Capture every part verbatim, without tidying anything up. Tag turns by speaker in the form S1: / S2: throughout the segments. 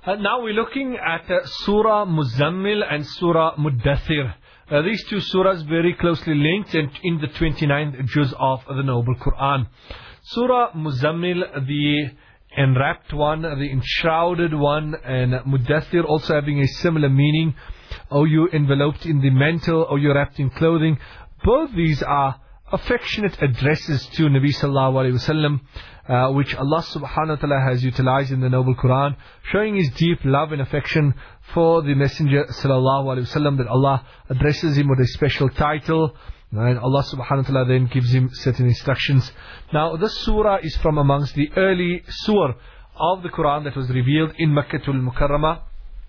S1: Uh, now we're looking at uh, Surah Muzammil and Surah Muddathir. Uh, these two surahs very closely linked and in the twenty-ninth juz of the Noble Quran. Surah Muzammil, the enwrapped one, the enshrouded one, and Muddathir also having a similar meaning. O you enveloped in the mantle, O you wrapped in clothing. Both these are affectionate addresses to Nabi Sallallahu Alaihi Wasallam, uh, which Allah Subhanahu Wa Taala has utilized in the Noble Quran, showing His deep love and affection for the Messenger Sallallahu Alaihi Wasallam, that Allah addresses him with a special title, and Allah Subhanahu Wa Taala then gives him certain instructions. Now, this surah is from amongst the early surah of the Quran that was revealed in Makkatul Mukarramah.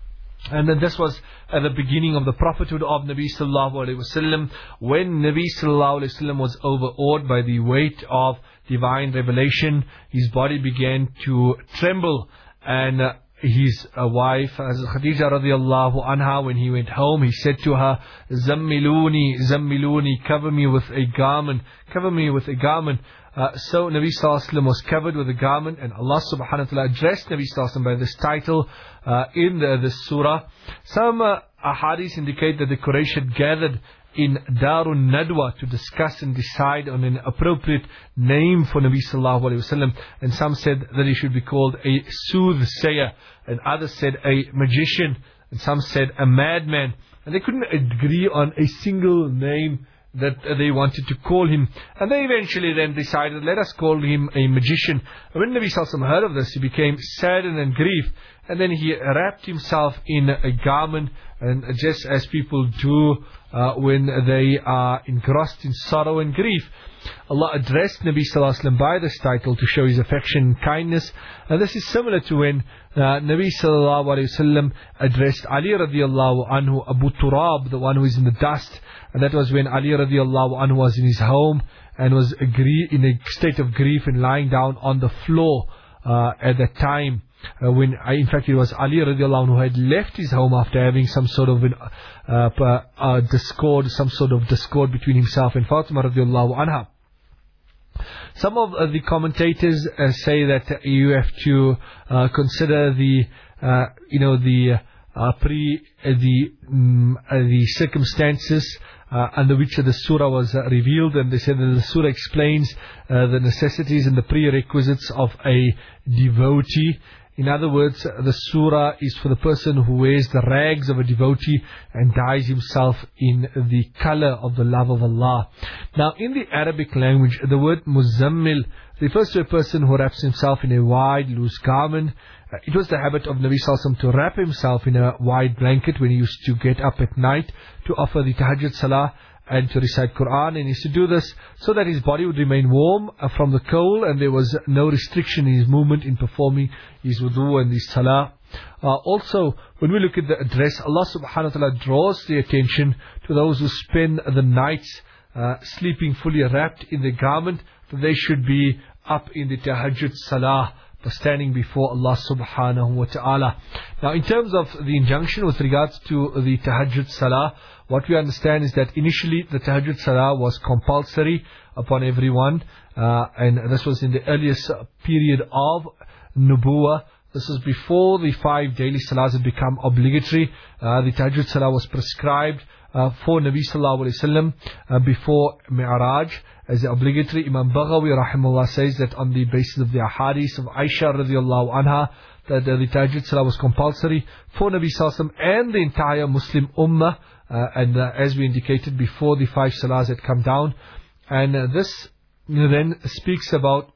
S1: And then this was at the beginning of the prophethood of Nabi Sallallahu Alaihi Wasallam, when Nabi Sallallahu Alaihi Wasallam was overawed by the weight of divine revelation. His body began to tremble, and uh, his uh, wife, as Khadija radiallahu anha, when he went home, he said to her, Zammiluni, Zammiluni, cover me with a garment, cover me with a garment. Uh, so Nabi Sallallahu Alaihi Wasallam was covered with a garment, and Allah Subhanahu Wa Taala addressed Nabi Sallallahu Alaihi Wasallam by this title uh, in the, this surah. Some uh, ahadith indicate that the Quraysh had gathered in Darun Nadwa to discuss and decide on an appropriate name for Nabi Sallallahu Alaihi Wasallam, and some said that he should be called a soothsayer, and others said a magician, and some said a madman, and they couldn't agree on a single name that they wanted to call him. And they eventually then decided, let us call him a magician. And when Nabi Sallallahu Alaihi Wasallam heard of this, he became saddened and grieved, and then he wrapped himself in a garment, and just as people do uh, when they are engrossed in sorrow and grief. Allah addressed Nabi Sallallahu Alaihi Wasallam by this title to show His affection and kindness. And this is similar to when uh, Nabi Sallallahu Alaihi Wasallam addressed Ali radiallahu anhu, Abu Turab, the one who is in the dust. And that was when Ali radiallahu anhu was in his home and was agree- in a state of grief and lying down on the floor uh, at that time. Uh, when uh, in fact it was Ali radiallahu anhu who had left his home after having some sort of an, uh, uh, discord, some sort of discord between himself and Fatima radiallahu anha. Some of uh, the commentators uh, say that uh, you have to uh, consider the, uh, you know, the uh, pre, uh, the um, uh, the circumstances uh, under which the surah was uh, revealed, and they said that the surah explains uh, the necessities and the prerequisites of a devotee. In other words, the surah is for the person who wears the rags of a devotee and dyes himself in the color of the love of Allah. Now, in the Arabic language, the word Muzammil refers to a person who wraps himself in a wide, loose garment. Uh, it was the habit of Nabi Sallallahu Alaihi Wasallam to wrap himself in a wide blanket when he used to get up at night to offer the Tahajjud Salah and to recite Quran, and he used to do this so that his body would remain warm uh, from the cold, and there was no restriction in his movement in performing his wudu and his salah. Uh, also, when we look at the address, Allah Subhanahu Wa Taala draws the attention to those who spend the nights uh, sleeping fully wrapped in the garment, that they should be up in the Tahajjud Salah, standing before Allah Subhanahu Wa Taala. Now, in terms of the injunction with regards to the Tahajjud Salah, what we understand is that initially the Tahajjud Salah was compulsory upon everyone, uh, and this was in the earliest period of Nubuwah. This is before the five daily Salahs had become obligatory. Uh, the Tahajjud Salah was prescribed uh, for Nabi Sallallahu Alaihi Wasallam uh, before Mi'raj as obligatory. Imam Baghawi rahimahullah says that on the basis of the ahadith of Aisha radiallahu anha, that uh, the Tahajjud Salah was compulsory for Nabi Sallallahu Alaihi Wasallam and the entire Muslim Ummah. Uh, and uh, as we indicated before, the five salahs had come down, and uh, this you know, then speaks about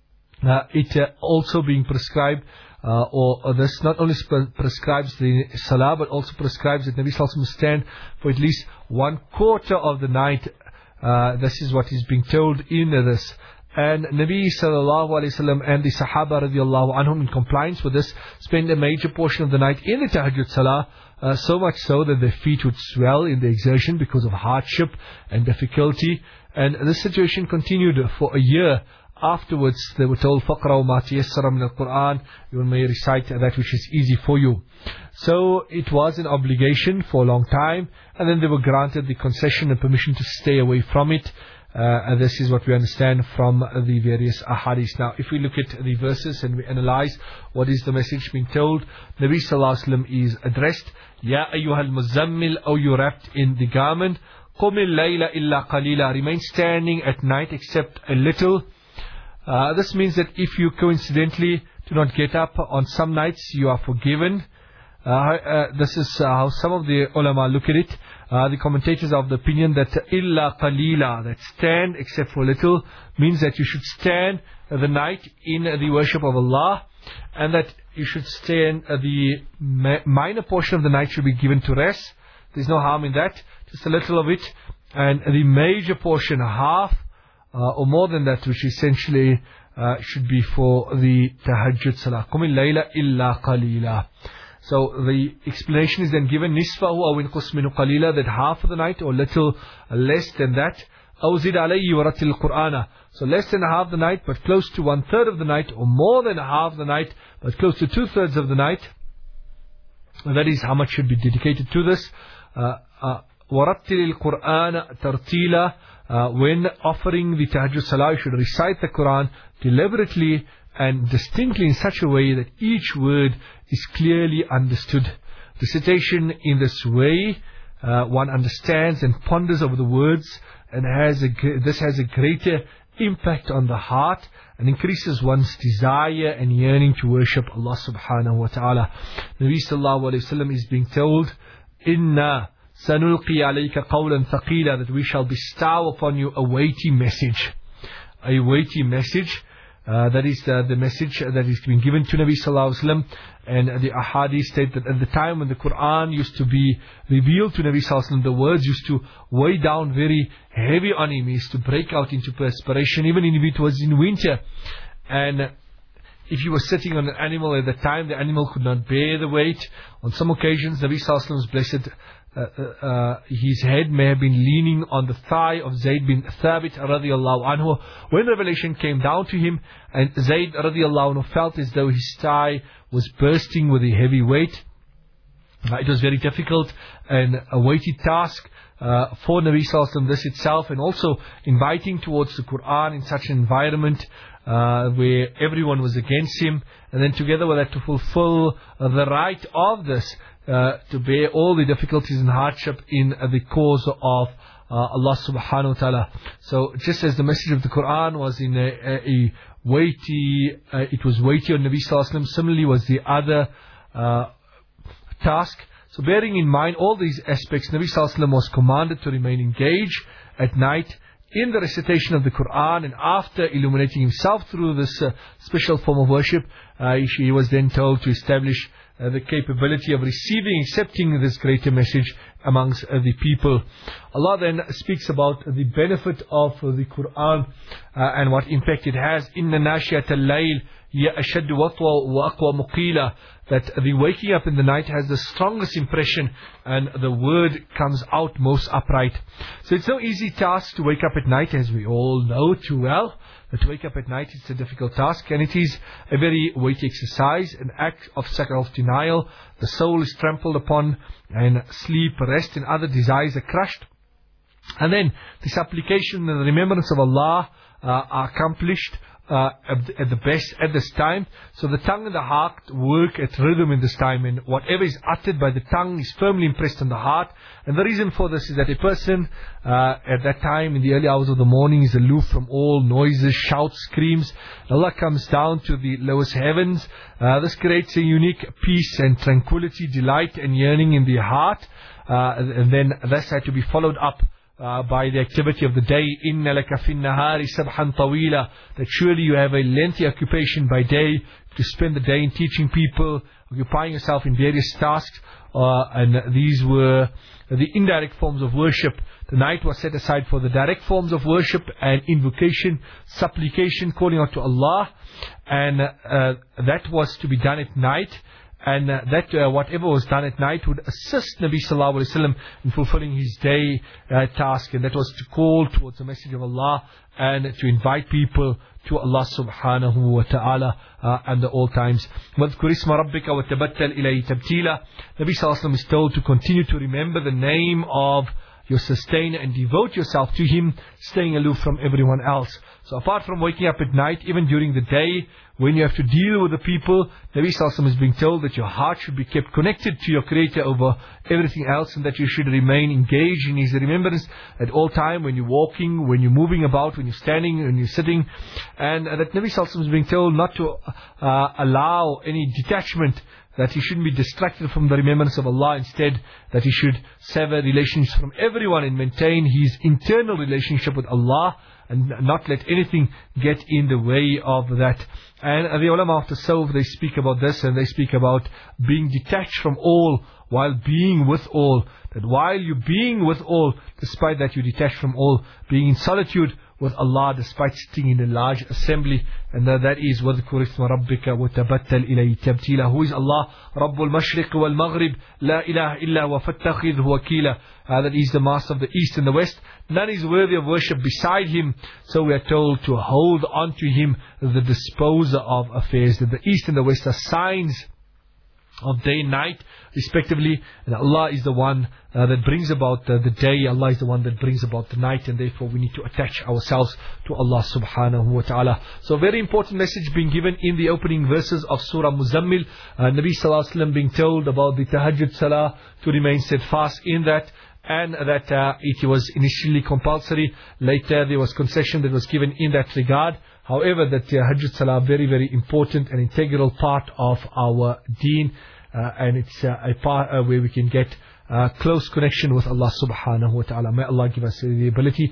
S1: uh, it uh, also being prescribed, uh, or, or this not only sp- prescribes the salah, but also prescribes that Nabi Sallallahu Alaihi Wasallam stand for at least one quarter of the night. Uh, this is what is being told in uh, this. And Nabi Sallallahu Alaihi Wasallam and the Sahaba radiallahu anhum, in compliance with this, spend a major portion of the night in the Tahajjud Salah. Uh, so much so that their feet would swell in the exertion because of hardship and difficulty. And this situation continued for a year. Afterwards, they were told, فَقْرَوْا مَا تَيَسَّرَ مِنَ الْقُرْآنِ, you may recite that which is easy for you. So it was an obligation for a long time, and then they were granted the concession and permission to stay away from it. Uh, this is what we understand from the various ahadith. Now, if we look at the verses and we analyze what is the message being told, Nabi Sallallahu Alaihi Wasallam is addressed, Ya ayyuhal muzammil, O you wrapped in the garment, qumil layla illa qalila, remain standing at night except a little. Uh, this means that if you coincidentally do not get up on some nights, you are forgiven. Uh, uh, this is uh, how some of the ulama look at it. Uh, the commentators are of the opinion that illa qalila, that stand except for little, means that you should stand the night in the worship of Allah, and that you should stand uh, the ma minor portion of the night should be given to rest. There's no harm in that, just a little of it, and the major portion, half uh, or more than that, which essentially uh, should be for the tahajjud salah. Qumil layla illa qalila. So the explanation is then given, nisfahu aw inqus minhu qalila, that half of the night or little less than that. Aw zid alayhi wa rattil qur'ana, so less than half the night but close to one third of the night, or more than half the night but close to two thirds of the night. And that is how much should be dedicated to this. Wa rattil qur'ana tartila, when offering the tahajjud salah, you should recite the Quran deliberately and distinctly in such a way that each word is clearly understood. Recitation in this way, uh, one understands and ponders over the words, and has a, this has a greater impact on the heart and increases one's desire and yearning to worship Allah subhanahu wa ta'ala. Nabi sallallahu alayhi wa sallam is being told, Inna sanulqi alayka qawlan thaqila, that we shall bestow upon you a weighty message. A weighty message. Uh, that is uh, the message that is being given to Nabi Sallallahu Alaihi Wasallam. And the ahadith state that at the time when the Quran used to be revealed to Nabi Sallallahu Alaihi Wasallam, the words used to weigh down very heavy on him. He used to break out into perspiration, even if it was in winter. And if you were sitting on an animal at the time, the animal could not bear the weight. On some occasions, Nabi Sallallahu Alaihi Wasallam's blessed Uh, uh, uh, his head may have been leaning on the thigh of Zayd bin Thabit radiallahu anhu. When revelation came down to him, and Zayd radiallahu anhu felt as though his thigh was bursting with a heavy weight. Uh, it was very difficult and a weighty task uh, for Nabi Sallallahu Alaihi Wasallam, this itself, and also inviting towards the Quran in such an environment uh, where everyone was against him, and then together with that to fulfill uh, the right of this, Uh, to bear all the difficulties and hardship in uh, the cause of uh, Allah subhanahu wa ta'ala. So just as the message of the Quran was in a, a, a weighty, uh, it was weighty on Nabi Sallallahu Alaihi Wasallam, similarly was the other uh, task. So bearing in mind all these aspects, Nabi Sallallahu Alaihi Wasallam was commanded to remain engaged at night in the recitation of the Quran, and after illuminating himself through this uh, special form of worship, uh, he, he was then told to establish Uh, the capability of receiving, accepting this greater message amongst uh, the people. Allah then speaks about the benefit of uh, the Quran uh, and what impact it has. Inna nashiyat al-layl ya ashaddu watwa wa aqwa muqila, that the waking up in the night has the strongest impression and the word comes out most upright. So it's no easy task to wake up at night, as we all know too well. But to wake up at night is a difficult task, and it is a very weighty exercise, an act of self-denial. The soul is trampled upon, and sleep, rest, and other desires are crushed. And then the supplication and the remembrance of Allah uh, are accomplished uh, at, the, at the best at this time. So the tongue and the heart work at rhythm in this time, and whatever is uttered by the tongue is firmly impressed on the heart. And the reason for this is that a person uh, at that time in the early hours of the morning is aloof from all noises, shouts, screams. Allah comes down to the lowest heavens. Uh, this creates a unique peace and tranquility, delight and yearning in the heart. Uh, and then this had to be followed up Uh, by the activity of the day. Inna laka fin nahari sabhan tawila, that surely you have a lengthy occupation by day to spend the day in teaching people, occupying yourself in various tasks, uh, and these were the indirect forms of worship. The night was set aside for the direct forms of worship and invocation, supplication, calling out to Allah, and uh, that was to be done at night. And uh, that uh, whatever was done at night would assist Nabi Sallallahu Alaihi Wasallam in fulfilling his day uh, task, and that was to call towards the message of Allah and to invite people to Allah subhanahu wa ta'ala uh, at all times. وَاذْكُرِ اسْمَ رَبِّكَ وَتَبَتَّلْ إِلَيْهِ تَبْتِيلًا. Nabi Sallallahu Alaihi Wasallam is told to continue to remember the name of you sustain and devote yourself to Him, staying aloof from everyone else. So apart from waking up at night, even during the day, when you have to deal with the people, Nabi Sallallahu Alaihi Wasallam is being told that your heart should be kept connected to your Creator over everything else, and that you should remain engaged in His remembrance at all time, when you're walking, when you're moving about, when you're standing, when you're sitting. And uh, that Nabi Sallallahu Alaihi Wasallam is being told not to uh, allow any detachment, that he shouldn't be distracted from the remembrance of Allah. Instead, that he should sever relations from everyone and maintain his internal relationship with Allah, and not let anything get in the way of that. And the ulama of Tasawwuf, they speak about this, and they speak about being detached from all while being with all. That while you're being with all, despite that you're detached from all, being in solitude with Allah despite sitting in a large assembly. And that, that is وَذْكُرِ اسْمَ رَبِّكَ وَتَبَتَّلْ إِلَيْهِ تَبْتِيلًا. Who is Allah? رَبُّ الْمَشْرِقِ وَالْمَغْرِبِ لَا إِلَهَ إِلَّا وَفَاتَّخِذْهُ وَكِيلًا. Uh, that is the Master of the East and the West. None is worthy of worship beside Him. So we are told to hold on to Him, the disposer of affairs. That the East and the West are signs of day and night respectively, and Allah is the one uh, that brings about the, the day. Allah is the one that brings about the night, and therefore we need to attach ourselves to Allah subhanahu wa ta'ala. So a very important message being given in the opening verses of Surah Muzammil. uh, Nabi Sallallahu Alaihi Wasallam being told about the Tahajjud Salah, to remain steadfast in that, and that uh, it was initially compulsory. Later there was concession that was given in that regard. However, that Tahajjud Salah, very very important and integral part of our deen, uh, and it's uh, a part uh, where we can get uh, close connection with Allah subhanahu wa ta'ala. May Allah give us the ability